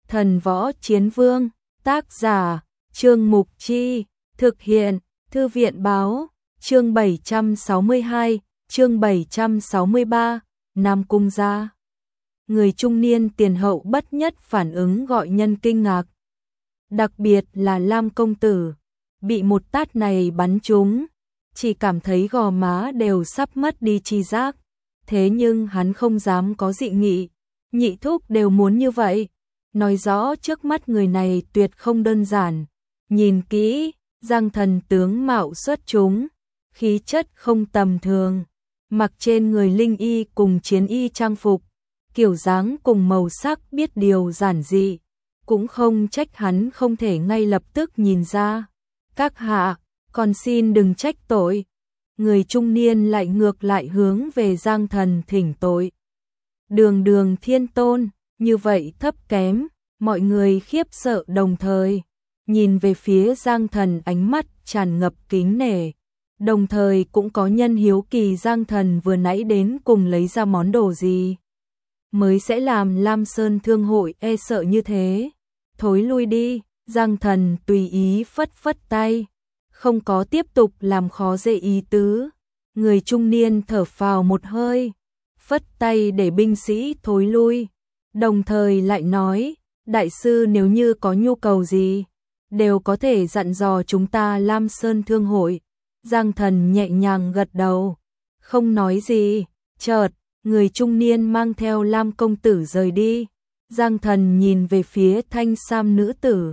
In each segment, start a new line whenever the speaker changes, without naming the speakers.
Thần Võ Chiến Vương, tác giả, Trương Mục Chi, thực hiện, Thư viện Báo, chương 762, chương 763, Nam Cung gia. Người trung niên tiền hậu bất nhất phản ứng gọi nhân kinh ngạc. Đặc biệt là Lam công tử, bị một tát này bắn trúng, chỉ cảm thấy gò má đều sắp mất đi chi giác. Thế nhưng hắn không dám có dị nghị, nhị thúc đều muốn như vậy, nói rõ trước mắt người này tuyệt không đơn giản. Nhìn kỹ, Giang Thần tướng mạo xuất chúng, khí chất không tầm thường, mặc trên người linh y cùng chiến y trang phục, kiểu dáng cùng màu sắc biết điều giản dị, cũng không trách hắn không thể ngay lập tức nhìn ra. Các hạ, còn xin đừng trách tội. Người trung niên lại ngược lại hướng về Giang Thần thỉnh tội. Đường Đường Thiên Tôn, như vậy thấp kém, mọi người khiếp sợ đồng thời nhìn về phía Giang Thần, ánh mắt tràn ngập kính nể, đồng thời cũng có nhân hiếu kỳ Giang Thần vừa nãy đến cùng lấy ra món đồ gì mới sẽ làm Lam Sơn Thương hội e sợ như thế. Thối lui đi. Giang Thần tùy ý phất phất tay, không có tiếp tục làm khó dễ ý tứ. Người trung niên thở phào một hơi, phất tay để binh sĩ thối lui, đồng thời lại nói, đại sư nếu như có nhu cầu gì, đều có thể dặn dò chúng ta Lam Sơn Thương hội. Giang Thần nhẹ nhàng gật đầu, không nói gì. Chợt, người trung niên mang theo Lam công tử rời đi. Giang Thần nhìn về phía thanh sam nữ tử,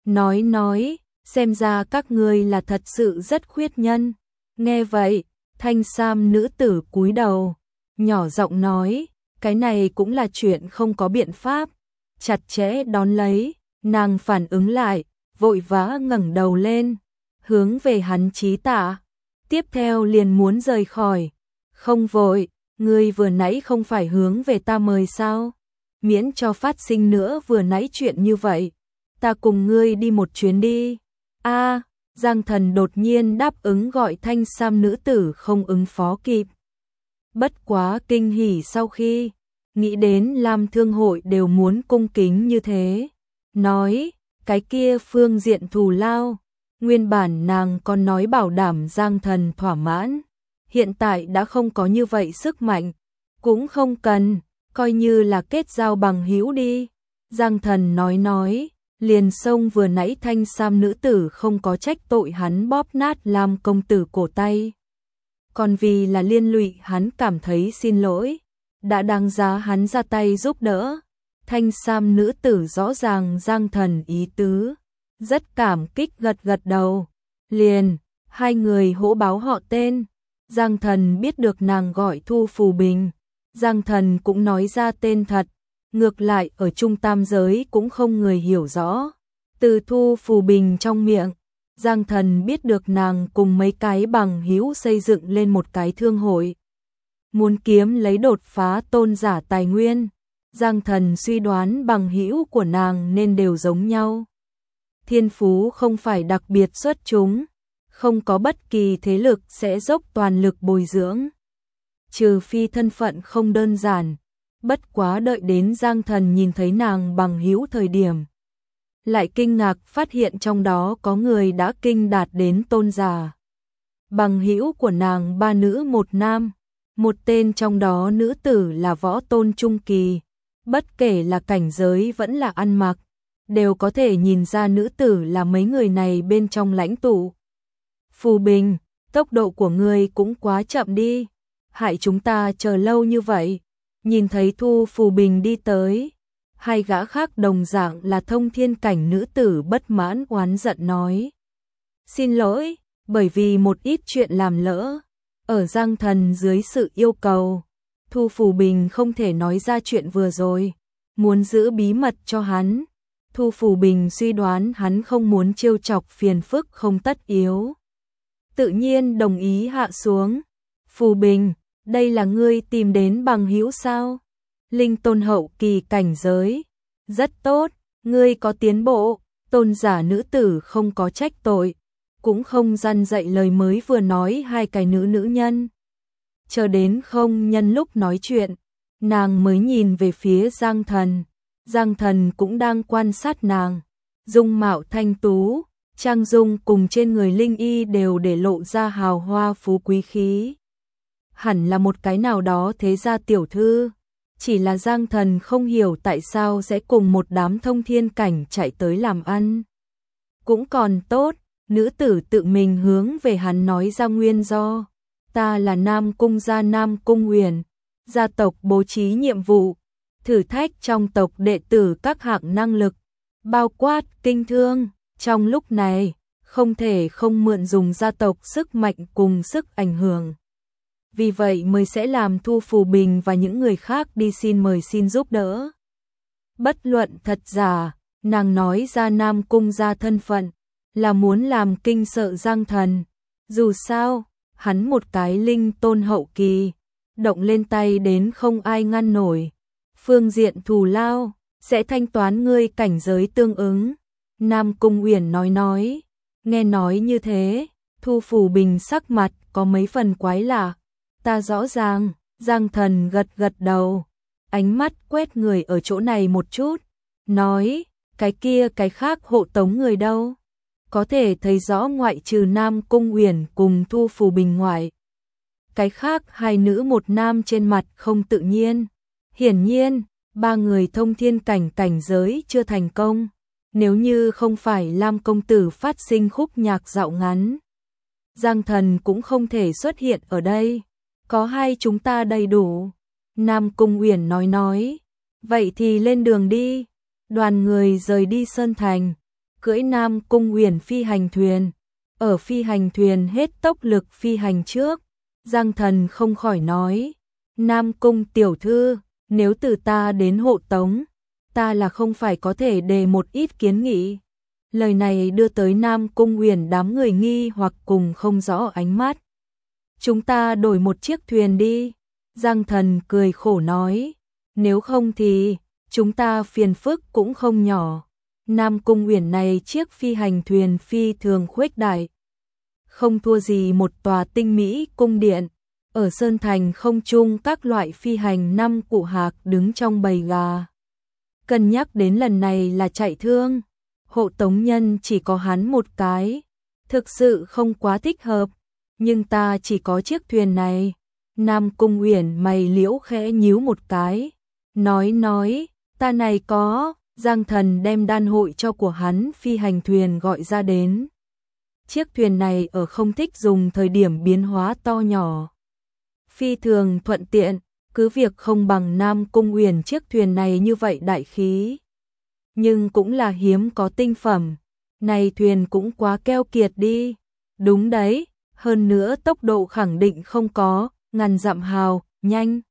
nói, xem ra các ngươi là thật sự rất khuyết nhân. Nghe vậy, thanh sam nữ tử cúi đầu, nhỏ giọng nói, cái này cũng là chuyện không có biện pháp. Chặt chẽ đón lấy, nàng phản ứng lại, vội vã ngẩng đầu lên, hướng về hắn chí tạ. Tiếp theo liền muốn rời khỏi. Không vội, ngươi vừa nãy không phải hướng về ta mời sao? Miễn cho phát sinh nữa vừa nãy chuyện như vậy, ta cùng ngươi đi một chuyến đi. Giang Thần đột nhiên đáp ứng gọi thanh sam nữ tử không ứng phó kịp. Bất quá kinh hỉ sau khi nghĩ đến Lam Thương hội đều muốn cung kính như thế, nói, cái kia phương diện thù lao, nguyên bản nàng còn nói bảo đảm Giang Thần thỏa mãn, hiện tại đã không có như vậy sức mạnh, cũng không cần, coi như là kết giao bằng hữu đi. Giang Thần nói, liền xông vừa nãy thanh sam nữ tử không có trách tội hắn bóp nát Lam công tử cổ tay, còn vì là liên lụy hắn cảm thấy xin lỗi, đã đáng giá hắn ra tay giúp đỡ. Thanh sam nữ tử rõ ràng Giang Thần ý tứ, rất cảm kích gật đầu, liền hai người hỗ báo họ tên. Giang Thần biết được nàng gọi Thu Phù Bình, Giang Thần cũng nói ra tên thật, ngược lại ở Trung Tam giới cũng không người hiểu rõ. Từ Thu Phù Bình trong miệng, Giang Thần biết được nàng cùng mấy cái bằng hữu xây dựng lên một cái thương hội, muốn kiếm lấy đột phá tôn giả tài nguyên. Giang Thần suy đoán bằng hữu của nàng nên đều giống nhau, thiên phú không phải đặc biệt xuất chúng, không có bất kỳ thế lực sẽ dốc toàn lực bồi dưỡng, trừ phi thân phận không đơn giản. Bất quá đợi đến Giang Thần nhìn thấy nàng bằng hữu thời điểm, lại kinh ngạc phát hiện trong đó có người đã kinh đạt đến tôn giả. Bằng hữu của nàng ba nữ một nam, một tên trong đó nữ tử là võ tôn trung kỳ, bất kể là cảnh giới vẫn là ăn mặc, đều có thể nhìn ra nữ tử là mấy người này bên trong lãnh tụ. Phù Bình, tốc độ của ngươi cũng quá chậm đi, hại chúng ta chờ lâu như vậy. Nhìn thấy Thu Phù Bình đi tới, hai gã khác đồng dạng là thông thiên cảnh nữ tử bất mãn oán giận nói, xin lỗi, bởi vì một ít chuyện làm lỡ. Ở Giang Thần dưới sự yêu cầu, Thu Phù Bình không thể nói ra chuyện vừa rồi, muốn giữ bí mật cho hắn. Thu Phù Bình suy đoán hắn không muốn trêu chọc phiền phức không tất yếu, tự nhiên đồng ý hạ xuống. Phù Bình, đây là ngươi tìm đến bằng hữu sao? Linh tôn hậu kỳ cảnh giới, rất tốt, ngươi có tiến bộ. Tôn giả nữ tử không có trách tội, cũng không răn dạy lời mới vừa nói hai cái nữ nhân. Chờ đến không nhân lúc nói chuyện, nàng mới nhìn về phía Giang Thần. Giang Thần cũng đang quan sát nàng. Dung mạo thanh tú, trang dung cùng trên người Linh Y đều để lộ ra hào hoa phú quý khí. Hẳn là một cái nào đó thế gia tiểu thư. Chỉ là Giang Thần không hiểu tại sao sẽ cùng một đám thông thiên cảnh chạy tới làm ăn. Cũng còn tốt, nữ tử tự mình hướng về hắn nói ra nguyên do. Ta là Nam Cung gia Nam Cung Uyển, gia tộc bố trí nhiệm vụ, thử thách trong tộc đệ tử các hạng năng lực, bao quát kinh thương. Trong lúc này, không thể không mượn dùng gia tộc sức mạnh cùng sức ảnh hưởng. Vì vậy mới sẽ làm Thu Phù Bình và những người khác đi mời xin giúp đỡ. Bất luận thật giả, nàng nói ra Nam Cung gia thân phận, là muốn làm kinh sợ Giang Thần. Dù sao, hắn một cái linh tôn hậu kỳ, động lên tay đến không ai ngăn nổi. Phương diện thù lao, sẽ thanh toán ngươi cảnh giới tương ứng. Nam Cung Uyển nói. Nghe nói như thế, Thu Phù Bình sắc mặt có mấy phần quái lạ. Ta rõ ràng, Giang Thần gật gật đầu, ánh mắt quét người ở chỗ này một chút, nói, cái kia cái khác hộ tống người đâu? Có thể thấy rõ ngoại trừ Nam Cung Uyển cùng Thu Phù Bình ngoại. Cái khác hai nữ một nam trên mặt không tự nhiên. Hiển nhiên, ba người thông thiên cảnh giới chưa thành công. Nếu như không phải Lam công tử phát sinh khúc nhạc dạo ngắn, Giang Thần cũng không thể xuất hiện ở đây. Có hai chúng ta đầy đủ. Nam Cung Uyển nói. Vậy thì lên đường đi. Đoàn người rời đi Sơn Thành, cưỡi Nam Cung Uyển phi hành thuyền. Ở phi hành thuyền hết tốc lực phi hành trước, Giang Thần không khỏi nói. Nam Cung tiểu thư, nếu từ ta đến hộ tống, ta là không phải có thể đề một ít kiến nghị. Lời này đưa tới Nam Cung Uyển đám người nghi hoặc cùng không rõ ánh mắt. Chúng ta đổi một chiếc thuyền đi. Giang Thần cười khổ nói. Nếu không thì, chúng ta phiền phức cũng không nhỏ. Nam Cung Uyển này chiếc phi hành thuyền phi thường khuếch đại. Không thua gì một tòa tinh mỹ cung điện. Ở Sơn Thành không trung các loại phi hành 5 cụ hạc đứng trong bầy gà. Cân nhắc đến lần này là chạy thương. Hộ tống nhân chỉ có hắn một cái. Thực sự không quá thích hợp. Nhưng ta chỉ có chiếc thuyền này. Nam Cung Uyển mày liễu khẽ nhíu một cái. Nói, ta này có. Giang Thần đem đan hội cho của hắn phi hành thuyền gọi ra đến. Chiếc thuyền này ở không thích dùng thời điểm biến hóa to nhỏ. Phi thường thuận tiện, cứ việc không bằng Nam Cung Uyển chiếc thuyền này như vậy đại khí. Nhưng cũng là hiếm có tinh phẩm. Này thuyền cũng quá keo kiệt đi. Đúng đấy. Hơn nữa tốc độ khẳng định không có, ngàn dặm hào, nhanh.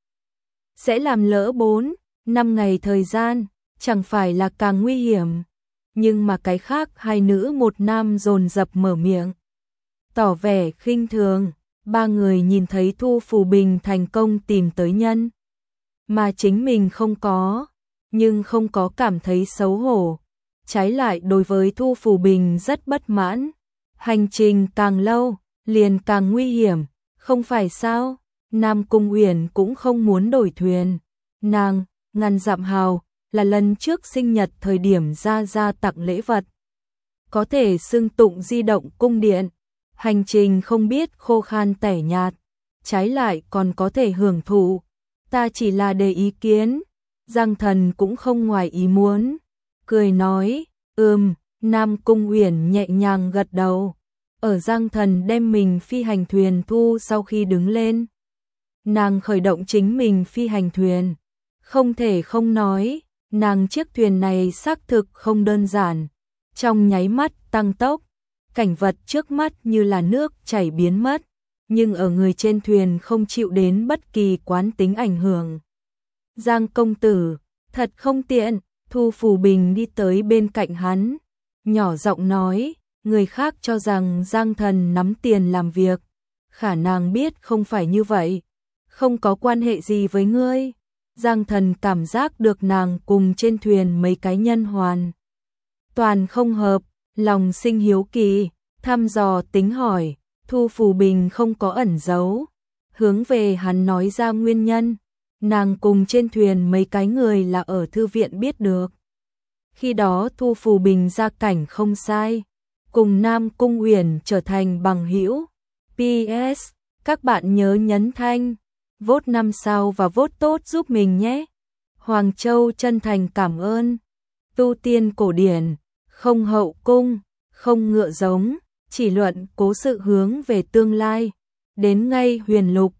Sẽ làm lỡ 4-5 ngày thời gian, chẳng phải là càng nguy hiểm. Nhưng mà cái khác hai nữ một nam dồn dập mở miệng. Tỏ vẻ khinh thường, ba người nhìn thấy Thu Phù Bình thành công tìm tới nhân. Mà chính mình không có, nhưng không có cảm thấy xấu hổ. Trái lại đối với Thu Phù Bình rất bất mãn. Hành trình càng lâu, liền càng nguy hiểm, không phải sao? Nam Cung Uyển cũng không muốn đổi thuyền. Nàng, ngàn dặm hào, là lần trước sinh nhật thời điểm ra tặng lễ vật. Có thể xưng tụng di động cung điện. Hành trình không biết khô khan tẻ nhạt. Trái lại còn có thể hưởng thụ. Ta chỉ là đề ý kiến. Giang Thần cũng không ngoài ý muốn. Cười nói, Nam Cung Uyển nhẹ nhàng gật đầu. Ở Giang Thần đem mình phi hành thuyền thu sau khi đứng lên. Nàng khởi động chính mình phi hành thuyền. Không thể không nói, nàng chiếc thuyền này xác thực không đơn giản. Trong nháy mắt tăng tốc, cảnh vật trước mắt như là nước chảy biến mất. Nhưng ở người trên thuyền không chịu đến bất kỳ quán tính ảnh hưởng. Giang công tử, thật không tiện. Thu Phù Bình đi tới bên cạnh hắn, nhỏ giọng nói. Người khác cho rằng Giang Thần nắm tiền làm việc, khả năng biết không phải như vậy, không có quan hệ gì với ngươi. Giang Thần cảm giác được nàng cùng trên thuyền mấy cái nhân hoàn toàn không hợp, lòng sinh hiếu kỳ, thăm dò tính hỏi. Thu Phù Bình không có ẩn giấu, hướng về hắn nói ra nguyên nhân. nàng cùng trên thuyền mấy cái người là ở thư viện biết được. Khi đó Thu Phù Bình gia cảnh không sai, cùng Nam Cung Uyển trở thành bằng hữu. PS, các bạn nhớ nhấn thanh, vote 5 sao và vote tốt giúp mình nhé. Hoàng Châu chân thành cảm ơn. Tu tiên cổ điển, không hậu cung, không ngựa giống, chỉ luận cố sự hướng về tương lai. Đến ngay huyền lục,